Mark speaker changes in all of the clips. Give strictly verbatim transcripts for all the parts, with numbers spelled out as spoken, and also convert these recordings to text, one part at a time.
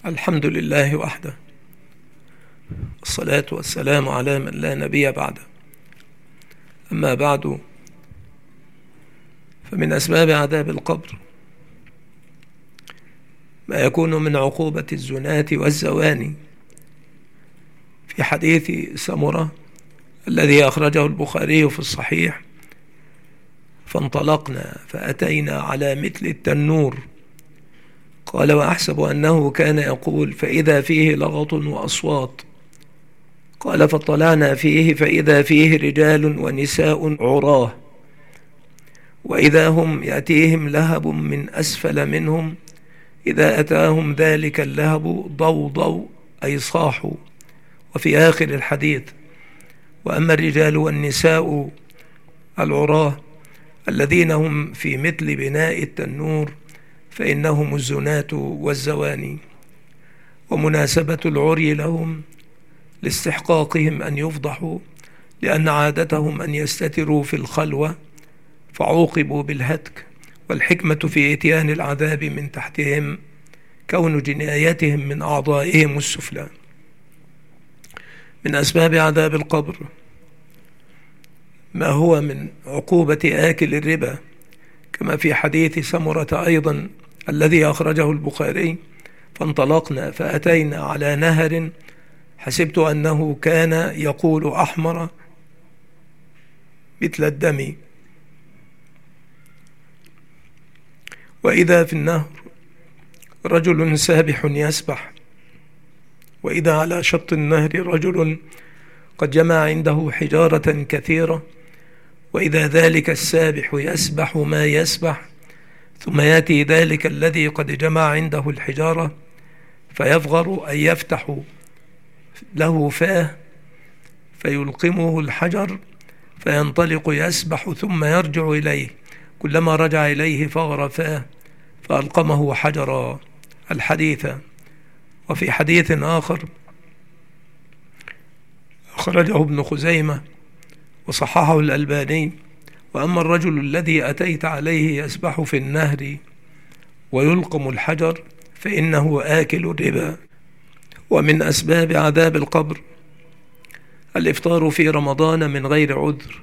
Speaker 1: الحمد لله وحده، والصلاة والسلام على من لا نبي بعده. أما بعد، فمن أسباب عذاب القبر ما يكون من عقوبة الزناة والزواني. في حديث سمرة الذي أخرجه البخاري في الصحيح: فانطلقنا فأتينا على مثل التنور، قال: وأحسب أنه كان يقول: فإذا فيه لغط وأصوات. قال: فاطلعنا فيه فإذا فيه رجال ونساء عراه، وإذا هم يأتيهم لهب من أسفل منهم، إذا أتاهم ذلك اللهب ضوضوا أي صاحوا. وفي آخر الحديث: وأما الرجال والنساء العراه الذين هم في مثل بناء التنور فإنهم الزناة والزواني. ومناسبة العري لهم لاستحقاقهم أن يفضحوا، لأن عادتهم أن يستتروا في الخلوة فعوقبوا بالهتك، والحكمة في إتيان العذاب من تحتهم كون جنايتهم من أعضائهم السفلى. من أسباب عذاب القبر ما هو من عقوبة آكل الربا، كما في حديث سمرة أيضا الذي أخرجه البخاري: فانطلقنا فأتينا على نهر حسبت أنه كان يقول أحمر مثل الدم، وإذا في النهر رجل سابح يسبح، وإذا على شط النهر رجل قد جمع عنده حجارة كثيرة، وإذا ذلك السابح يسبح ما يسبح، ثم يأتي ذلك الذي قد جمع عنده الحجارة فيفغر أن يفتح له فاه فيلقمه الحجر فينطلق يسبح ثم يرجع إليه، كلما رجع إليه فغر فاه فألقمه حجرا. الحديث. وفي حديث آخر أخرجه ابن خزيمة وصححه الألباني: وأما الرجل الذي أتيت عليه يسبح في النهر ويلقم الحجر فإنه آكل الربا. ومن أسباب عذاب القبر الإفطار في رمضان من غير عذر.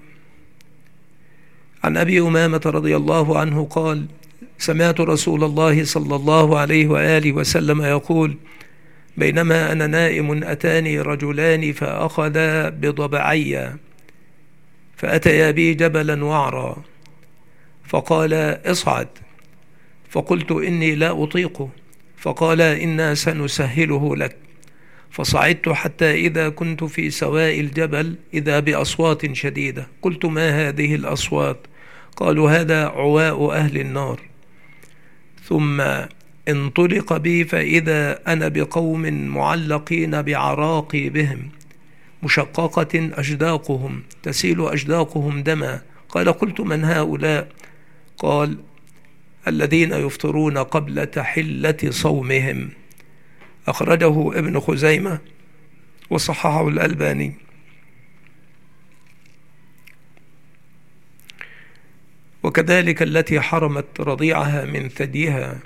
Speaker 1: عن أبي أمامة رضي الله عنه قال: سمعت رسول الله صلى الله عليه وآله وسلم يقول: بينما أنا نائم أتاني رجلان فأخذا بضبعي فأتيا بي جبلا وعرا، فقال: اصعد. فقلت: إني لا أطيقه. فقال: إنا سنسهله لك. فصعدت حتى إذا كنت في سواء الجبل إذا بأصوات شديدة. قلت: ما هذه الأصوات؟ قالوا: هذا عواء أهل النار. ثم انطلق بي فإذا أنا بقوم معلقين بعراقي بهم مشققة أجداقهم تسيل أجداقهم دما. قال: قلت: من هؤلاء؟ قال: الذين يفطرون قبل تحلة صومهم. أخرجه ابن خزيمة وصححه الألباني. وكذلك التي حرمت رضيعها من ثديها،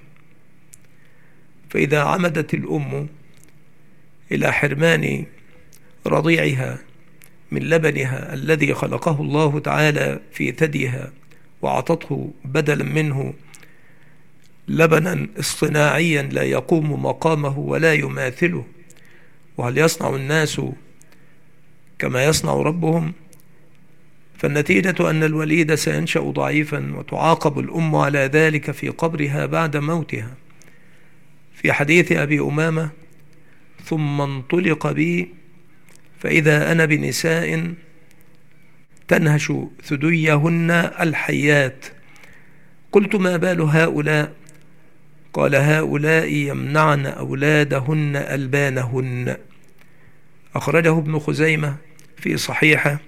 Speaker 1: فإذا عمدت الأم إلى حرمان رضيعها من لبنها الذي خلقه الله تعالى في ثديها وعطته بدلا منه لبنا اصطناعيا لا يقوم مقامه ولا يماثله، وهل يصنع الناس كما يصنع ربهم؟ فالنتيجة أن الوليد سينشأ ضعيفا وتعاقب الأم على ذلك في قبرها بعد موتها. في حديث أبي أمامة: ثم انطلق بي فإذا أنا بنساء تنهش ثديهن الحيات. قلت: ما بال هؤلاء؟ قال: هؤلاء يمنعن أولادهن ألبانهن. أخرجه ابن خزيمة في صحيحه.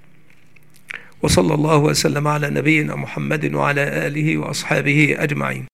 Speaker 1: وصلى الله وسلم على نبينا محمد وعلى آله وأصحابه أجمعين.